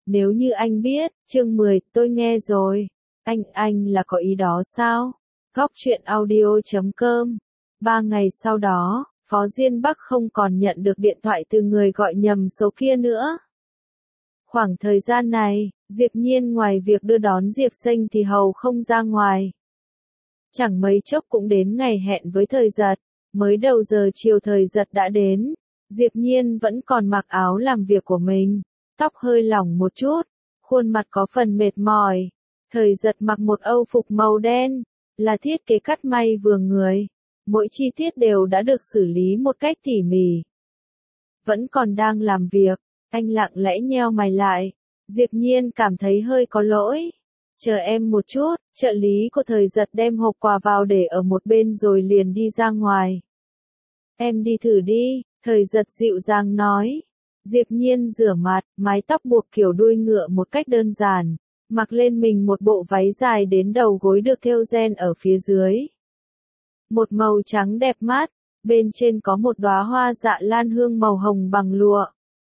Nếu như anh biết, chương 10, tôi nghe rồi. Anh là có ý đó sao? Góc truyện audio.com. 3 ngày sau đó, Phó Diên Bắc không còn nhận được điện thoại từ người gọi nhầm số kia nữa. Khoảng thời gian này, Diệp Nhiên ngoài việc đưa đón Diệp Sinh thì hầu không ra ngoài. Chẳng mấy chốc cũng đến ngày hẹn với Thời Giật, mới đầu giờ chiều Thời Giật đã đến. Diệp Nhiên vẫn còn mặc áo làm việc của mình, tóc hơi lỏng một chút, khuôn mặt có phần mệt mỏi. Thời Giật mặc một âu phục màu đen, là thiết kế cắt may vừa người. Mỗi chi tiết đều đã được xử lý một cách tỉ mỉ. Vẫn còn đang làm việc, anh lặng lẽ nheo mày lại. Diệp Nhiên cảm thấy hơi có lỗi. Chờ em một chút, trợ lý của Thời Giật đem hộp quà vào để ở một bên rồi liền đi ra ngoài. Em đi thử đi, Thời Giật dịu dàng nói. Diệp Nhiên rửa mặt, mái tóc buộc kiểu đuôi ngựa một cách đơn giản, mặc lên mình một bộ váy dài đến đầu gối được thêu ren ở phía dưới. Một màu trắng đẹp mắt, bên trên có một đóa hoa dạ lan hương màu hồng bằng lụa.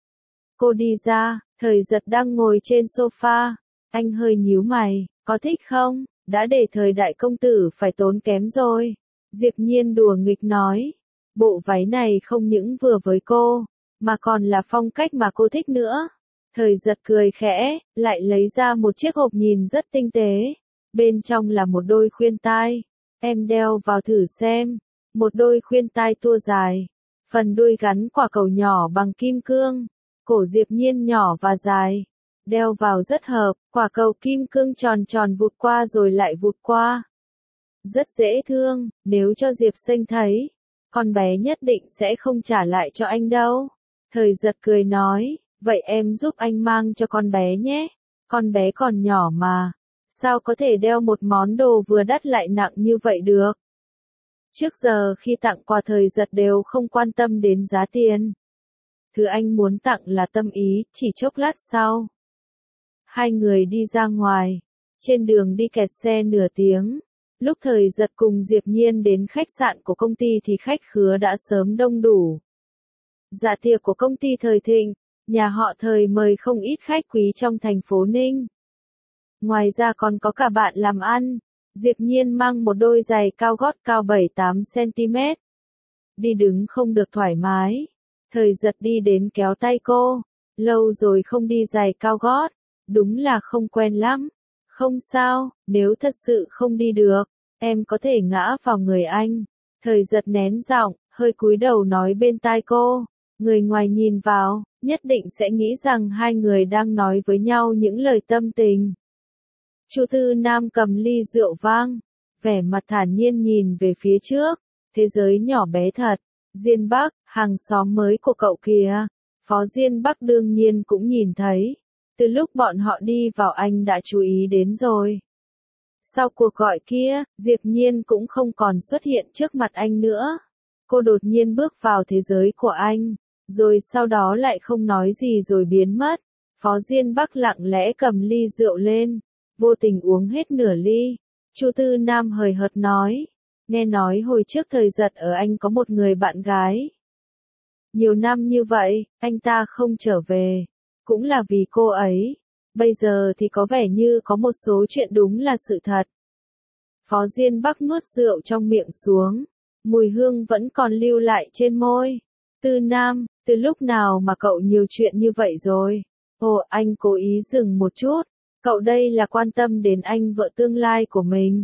Cô đi ra, Thời Giật đang ngồi trên sofa, anh hơi nhíu mày, có thích không? Đã để thời đại công tử phải tốn kém rồi. Diệp Nhiên đùa nghịch nói, bộ váy này không những vừa với cô, mà còn là phong cách mà cô thích nữa. Thời Giật cười khẽ, lại lấy ra một chiếc hộp nhìn rất tinh tế. Bên trong là một đôi khuyên tai. Em đeo vào thử xem. Một đôi khuyên tai tua dài. Phần đuôi gắn quả cầu nhỏ bằng kim cương. Cổ Diệp Nhiên nhỏ và dài. Đeo vào rất hợp, quả cầu kim cương tròn tròn vụt qua rồi lại vụt qua. Rất dễ thương, nếu cho Diệp Sinh thấy, con bé nhất định sẽ không trả lại cho anh đâu. Thời Giật cười nói, vậy em giúp anh mang cho con bé nhé. Con bé còn nhỏ mà, sao có thể đeo một món đồ vừa đắt lại nặng như vậy được. Trước giờ khi tặng quà Thời Giật đều không quan tâm đến giá tiền. Thứ anh muốn tặng là tâm ý, chỉ chốc lát sau. Hai người đi ra ngoài, trên đường đi kẹt xe nửa tiếng. Lúc Thời Giật cùng Diệp Nhiên đến khách sạn của công ty thì khách khứa đã sớm đông đủ. Dạ tiệc của công ty Thời Thịnh, nhà họ Thời mời không ít khách quý trong thành phố Ninh. Ngoài ra còn có cả bạn làm ăn. Diệp Nhiên mang một đôi giày cao gót cao 7-8 cm. Đi đứng không được thoải mái. Thời Giật đi đến kéo tay cô. Lâu rồi không đi giày cao gót. Đúng là không quen lắm. Không sao, nếu thật sự không đi được, em có thể ngã vào người anh. Thời Giật nén giọng, hơi cúi đầu nói bên tai cô. Người ngoài nhìn vào, nhất định sẽ nghĩ rằng hai người đang nói với nhau những lời tâm tình. Chu Tư Nam cầm ly rượu vang, vẻ mặt thản nhiên nhìn về phía trước. Thế giới nhỏ bé thật. Diên Bắc, hàng xóm mới của cậu kìa. Phó Diên Bắc đương nhiên cũng nhìn thấy. Từ lúc bọn họ đi vào anh đã chú ý đến rồi. Sau cuộc gọi kia, Diệp Nhiên cũng không còn xuất hiện trước mặt anh nữa. Cô đột nhiên bước vào thế giới của anh, rồi sau đó lại không nói gì rồi biến mất. Phó Diên Bắc lặng lẽ cầm ly rượu lên, vô tình uống hết nửa ly. Chu Tư Nam hời hợt nói, nghe nói hồi trước Thời Giật ở anh có một người bạn gái. Nhiều năm như vậy, anh ta không trở về. Cũng là vì cô ấy. Bây giờ thì có vẻ như có một số chuyện đúng là sự thật. Phó Diên Bắc nuốt rượu trong miệng xuống. Mùi hương vẫn còn lưu lại trên môi. Tư Nam, từ lúc nào mà cậu nhiều chuyện như vậy rồi? Ồ, anh cố ý dừng một chút. Cậu đây là quan tâm đến anh vợ tương lai của mình.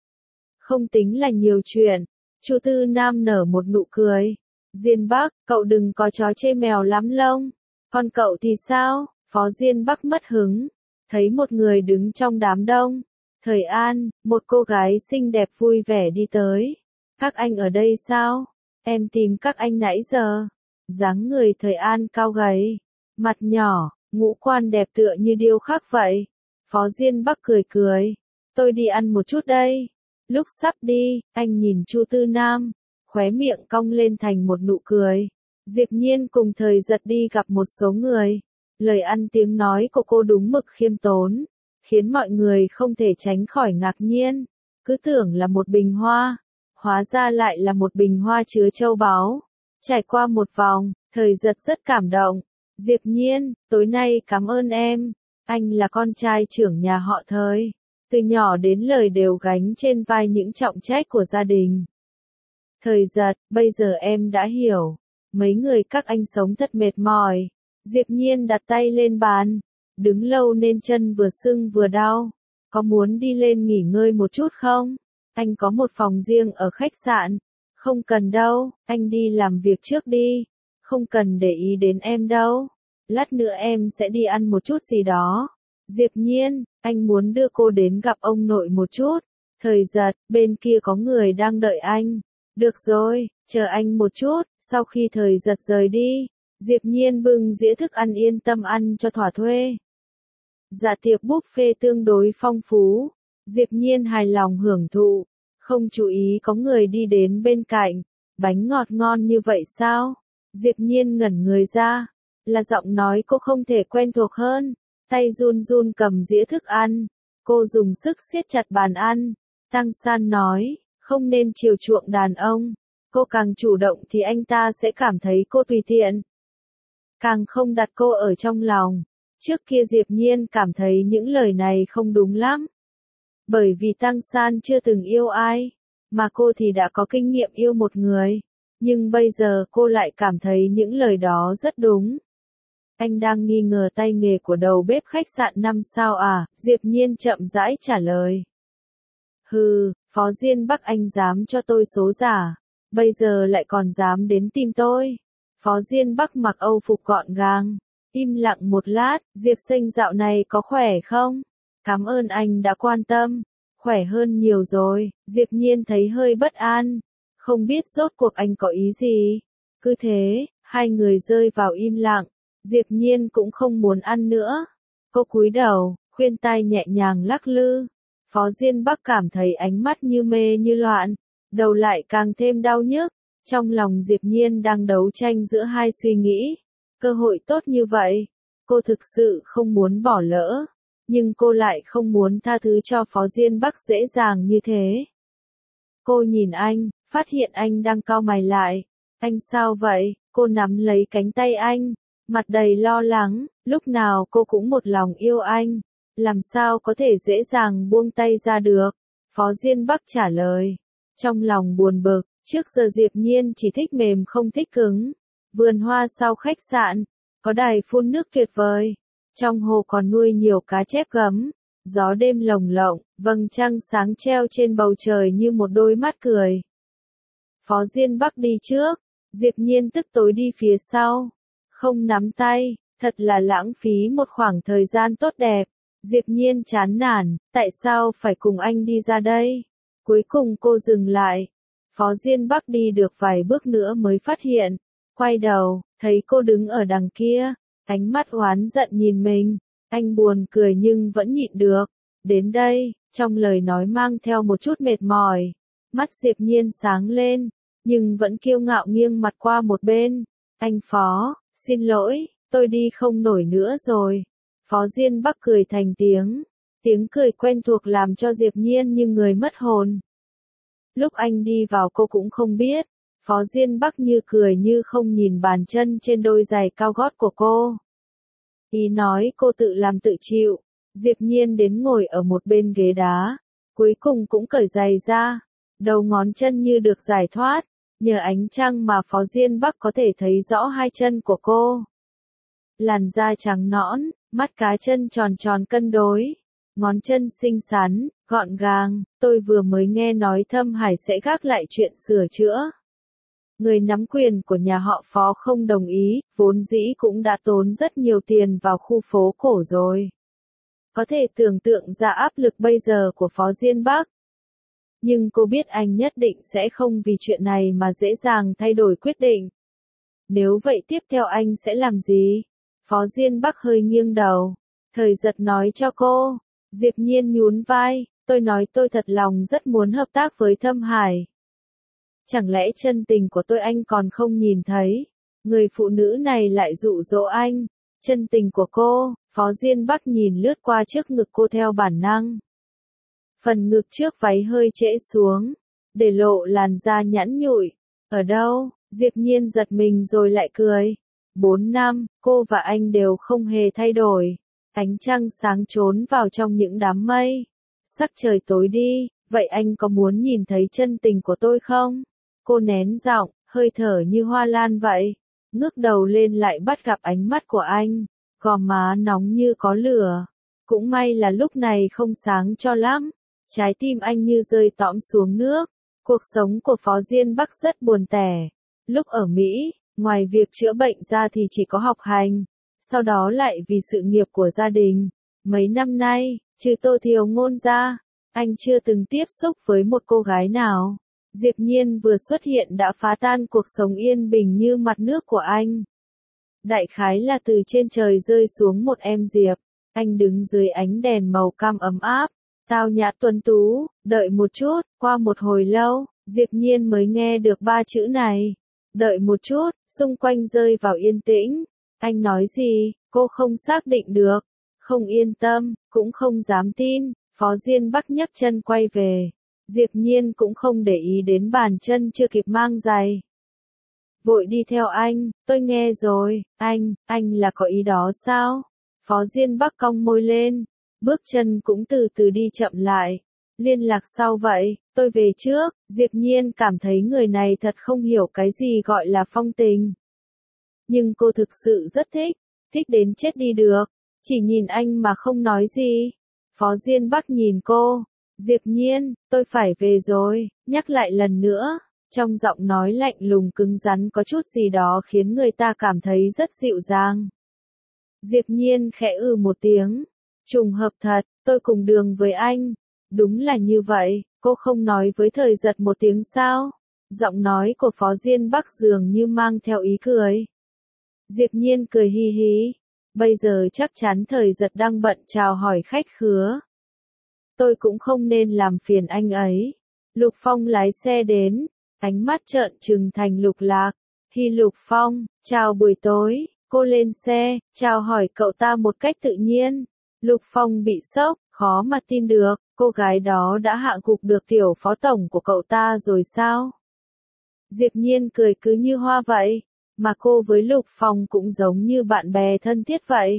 Không tính là nhiều chuyện. Chu Tư Nam nở một nụ cười. Diên Bắc, cậu đừng có chó chê mèo lắm lông. Còn cậu thì sao? Phó Diên Bắc mất hứng. Thấy một người đứng trong đám đông. Thời An, một cô gái xinh đẹp vui vẻ đi tới. Các anh ở đây sao? Em tìm các anh nãy giờ. Dáng người Thời An cao gầy. Mặt nhỏ, ngũ quan đẹp tựa như điêu khắc vậy. Phó Diên Bắc cười cười. Tôi đi ăn một chút đây. Lúc sắp đi, anh nhìn Chu Tư Nam. Khóe miệng cong lên thành một nụ cười. Diệp Nhiên cùng Thời Giật đi gặp một số người. Lời ăn tiếng nói của cô đúng mực khiêm tốn, khiến mọi người không thể tránh khỏi ngạc nhiên. Cứ tưởng là một bình hoa, hóa ra lại là một bình hoa chứa châu báu. Trải qua một vòng, Thời Giật rất cảm động. Diệp Nhiên, tối nay cảm ơn em. Anh là con trai trưởng nhà họ Thời. Từ nhỏ đến lớn đều gánh trên vai những trọng trách của gia đình. Thời Giật, bây giờ em đã hiểu. Mấy người các anh sống thật mệt mỏi. Diệp Nhiên đặt tay lên bàn. Đứng lâu nên chân vừa sưng vừa đau. Có muốn đi lên nghỉ ngơi một chút không? Anh có một phòng riêng ở khách sạn. Không cần đâu, anh đi làm việc trước đi. Không cần để ý đến em đâu. Lát nữa em sẽ đi ăn một chút gì đó. Diệp Nhiên, anh muốn đưa cô đến gặp ông nội một chút. Thời Giật, bên kia có người đang đợi anh. Được rồi, chờ anh một chút, sau khi Thời Giật rời đi, Diệp Nhiên bưng dĩa thức ăn yên tâm ăn cho thỏa thuê. Dạ tiệc buffet tương đối phong phú, Diệp Nhiên hài lòng hưởng thụ, không chú ý có người đi đến bên cạnh, bánh ngọt ngon như vậy sao? Diệp Nhiên ngẩn người ra, là giọng nói cô không thể quen thuộc hơn, tay run run cầm dĩa thức ăn, cô dùng sức siết chặt bàn ăn, Tăng San nói, không nên chiều chuộng đàn ông, cô càng chủ động thì anh ta sẽ cảm thấy cô tùy tiện, càng không đặt cô ở trong lòng. Trước kia Diệp Nhiên cảm thấy những lời này không đúng lắm. Bởi vì Tăng San chưa từng yêu ai, mà cô thì đã có kinh nghiệm yêu một người. Nhưng bây giờ cô lại cảm thấy những lời đó rất đúng. Anh đang nghi ngờ tay nghề của đầu bếp khách sạn 5 sao à? Diệp Nhiên chậm rãi trả lời. Hừ, Phó Diên Bắc anh dám cho tôi số giả, bây giờ lại còn dám đến tìm tôi. Phó Diên Bắc mặc Âu phục gọn gàng. Im lặng một lát, Diệp Sinh dạo này có khỏe không? Cảm ơn anh đã quan tâm. Khỏe hơn nhiều rồi, Diệp Nhiên thấy hơi bất an. Không biết rốt cuộc anh có ý gì? Cứ thế, hai người rơi vào im lặng. Diệp Nhiên cũng không muốn ăn nữa. Cô cúi đầu, khuyên tai nhẹ nhàng lắc lư. Phó Diên Bắc cảm thấy ánh mắt như mê như loạn. Đầu lại càng thêm đau nhức. Trong lòng Diệp Nhiên đang đấu tranh giữa hai suy nghĩ. Cơ hội tốt như vậy, cô thực sự không muốn bỏ lỡ, nhưng cô lại không muốn tha thứ cho Phó Diên Bắc dễ dàng như thế. Cô nhìn anh, phát hiện anh đang cau mày lại. Anh sao vậy? Cô nắm lấy cánh tay anh, mặt đầy lo lắng, lúc nào cô cũng một lòng yêu anh, làm sao có thể dễ dàng buông tay ra được? Phó Diên Bắc trả lời, trong lòng buồn bực, trước giờ Diệp Nhiên chỉ thích mềm không thích cứng. Vườn hoa sau khách sạn, có đài phun nước tuyệt vời. Trong hồ còn nuôi nhiều cá chép gấm. Gió đêm lồng lộng, vầng trăng sáng treo trên bầu trời như một đôi mắt cười. Phó Diên Bắc đi trước, Diệp Nhiên tức tối đi phía sau. Không nắm tay, thật là lãng phí một khoảng thời gian tốt đẹp. Diệp Nhiên chán nản, tại sao phải cùng anh đi ra đây? Cuối cùng cô dừng lại. Phó Diên Bắc đi được vài bước nữa mới phát hiện. Quay đầu, thấy cô đứng ở đằng kia, ánh mắt oán giận nhìn mình, anh buồn cười nhưng vẫn nhịn được. Đến đây, trong lời nói mang theo một chút mệt mỏi, mắt Diệp Nhiên sáng lên, nhưng vẫn kiêu ngạo nghiêng mặt qua một bên. Anh Phó, xin lỗi, tôi đi không nổi nữa rồi. Phó Diên Bắc cười thành tiếng cười quen thuộc làm cho Diệp Nhiên như người mất hồn. Lúc anh đi vào cô cũng không biết. Phó Diên Bắc như cười như không nhìn bàn chân trên đôi giày cao gót của cô. Ý nói cô tự làm tự chịu. Diệp Nhiên đến ngồi ở một bên ghế đá. Cuối cùng cũng cởi giày ra. Đầu ngón chân như được giải thoát. Nhờ ánh trăng mà Phó Diên Bắc có thể thấy rõ hai chân của cô. Làn da trắng nõn, mắt cá chân tròn tròn cân đối. Ngón chân xinh xắn, gọn gàng. Tôi vừa mới nghe nói Thâm Hải sẽ gác lại chuyện sửa chữa. Người nắm quyền của nhà họ Phó không đồng ý, vốn dĩ cũng đã tốn rất nhiều tiền vào khu phố cổ rồi. Có thể tưởng tượng ra áp lực bây giờ của Phó Diên Bắc. Nhưng cô biết anh nhất định sẽ không vì chuyện này mà dễ dàng thay đổi quyết định. Nếu vậy tiếp theo anh sẽ làm gì? Phó Diên Bắc hơi nghiêng đầu. Thời Giật nói cho cô. Diệp Nhiên nhún vai, tôi nói tôi thật lòng rất muốn hợp tác với Thâm Hải. Chẳng lẽ chân tình của tôi anh còn không nhìn thấy? Người phụ nữ này lại dụ dỗ anh. Chân tình của cô, Phó Diên Bắc nhìn lướt qua trước ngực cô theo bản năng. Phần ngực trước váy hơi trễ xuống, để lộ làn da nhẵn nhụi. Ở đâu? Diệp Nhiên giật mình rồi lại cười. 4 năm, cô và anh đều không hề thay đổi. Ánh trăng sáng trốn vào trong những đám mây. Sắc trời tối đi, vậy anh có muốn nhìn thấy chân tình của tôi không? Cô nén giọng, hơi thở như hoa lan vậy. Ngước đầu lên lại bắt gặp ánh mắt của anh, gò má nóng như có lửa. Cũng may là lúc này không sáng cho lắm. Trái tim anh như rơi tõm xuống nước. Cuộc sống của Phó Diên Bắc rất buồn tẻ. Lúc ở Mỹ, ngoài việc chữa bệnh ra thì chỉ có học hành. Sau đó lại vì sự nghiệp của gia đình. Mấy năm nay, trừ Tô Thiều Ngôn ra, anh chưa từng tiếp xúc với một cô gái nào. Diệp Nhiên vừa xuất hiện đã phá tan cuộc sống yên bình như mặt nước của anh. Đại khái là từ trên trời rơi xuống một em Diệp. Anh đứng dưới ánh đèn màu cam ấm áp, tao nhã tuấn tú. Đợi một chút, qua một hồi lâu, Diệp Nhiên mới nghe được ba chữ này. Đợi một chút, xung quanh rơi vào yên tĩnh. Anh nói gì, cô không xác định được, không yên tâm, cũng không dám tin. Phó Diên Bắc nhấc chân quay về. Diệp Nhiên cũng không để ý đến bàn chân chưa kịp mang giày. Vội đi theo anh, tôi nghe rồi, anh là có ý đó sao? Phó Diên Bắc cong môi lên, bước chân cũng từ từ đi chậm lại. Liên lạc sau vậy, tôi về trước. Diệp Nhiên cảm thấy người này thật không hiểu cái gì gọi là phong tình. Nhưng cô thực sự rất thích, thích đến chết đi được. Chỉ nhìn anh mà không nói gì. Phó Diên Bắc nhìn cô. Diệp Nhiên, tôi phải về rồi, nhắc lại lần nữa. Trong giọng nói lạnh lùng cứng rắn có chút gì đó khiến người ta cảm thấy rất dịu dàng. Diệp Nhiên khẽ một tiếng. Trùng hợp thật, tôi cùng đường với anh. Đúng là như vậy, cô không nói với Thời Giật một tiếng sao? Giọng nói của Phó Diên Bắc dường như mang theo ý cười. Diệp Nhiên cười hi hí. Bây giờ chắc chắn Thời Giật đang bận chào hỏi khách khứa. Tôi cũng không nên làm phiền anh ấy. Lục Phong lái xe đến, ánh mắt trợn trừng thành Lục Lạc. Hi Lục Phong, chào buổi tối. Cô lên xe, chào hỏi cậu ta một cách tự nhiên. Lục Phong bị sốc, khó mà tin được, cô gái đó đã hạ gục được tiểu phó tổng của cậu ta rồi sao? Diệp Nhiên cười cứ như hoa vậy, mà cô với Lục Phong cũng giống như bạn bè thân thiết vậy.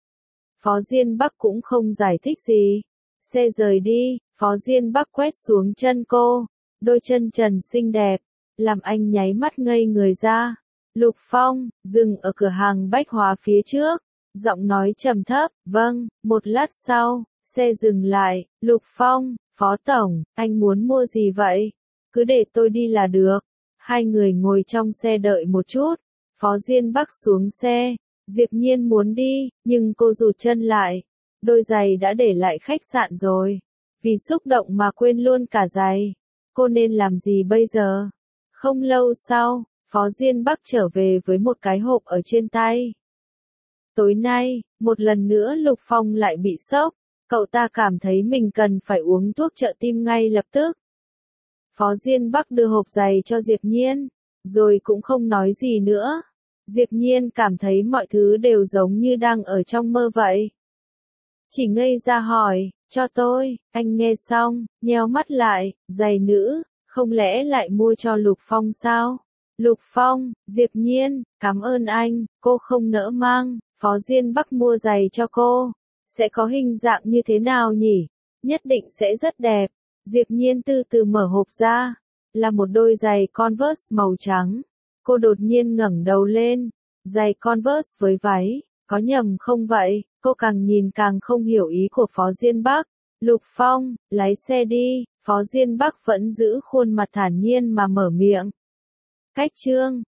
Phó Diên Bắc cũng không giải thích gì. Xe rời đi, Phó Diên Bắc quét xuống chân cô, đôi chân trần xinh đẹp, làm anh nháy mắt ngây người ra. Lục Phong, dừng ở cửa hàng bách hóa phía trước, giọng nói trầm thấp, vâng. Một lát sau, xe dừng lại. Lục Phong, Phó Tổng, anh muốn mua gì vậy? Cứ để tôi đi là được. Hai người ngồi trong xe đợi một chút, Phó Diên Bắc xuống xe. Diệp Nhiên muốn đi, nhưng cô rụt chân lại. Đôi giày đã để lại khách sạn rồi. Vì xúc động mà quên luôn cả giày. Cô nên làm gì bây giờ? Không lâu sau, Phó Diên Bắc trở về với một cái hộp ở trên tay. Tối nay, một lần nữa Lục Phong lại bị sốc. Cậu ta cảm thấy mình cần phải uống thuốc trợ tim ngay lập tức. Phó Diên Bắc đưa hộp giày cho Diệp Nhiên, rồi cũng không nói gì nữa. Diệp Nhiên cảm thấy mọi thứ đều giống như đang ở trong mơ vậy. Chỉ ngây ra hỏi, cho tôi. Anh nghe xong, nheo mắt lại. Giày nữ, không lẽ lại mua cho Lục Phong sao? Lục Phong, Diệp Nhiên, cảm ơn anh, cô không nỡ mang. Phó Diên Bắc mua giày cho cô. Sẽ có hình dạng như thế nào nhỉ? Nhất định sẽ rất đẹp. Diệp Nhiên từ từ mở hộp ra. Là một đôi giày Converse màu trắng. Cô đột nhiên ngẩng đầu lên. Giày Converse với váy, có nhầm không vậy? Cô càng nhìn càng không hiểu ý của Phó Diên Bắc. Lục Phong, lái xe đi. Phó Diên Bắc vẫn giữ khuôn mặt thản nhiên mà mở miệng. Cách chương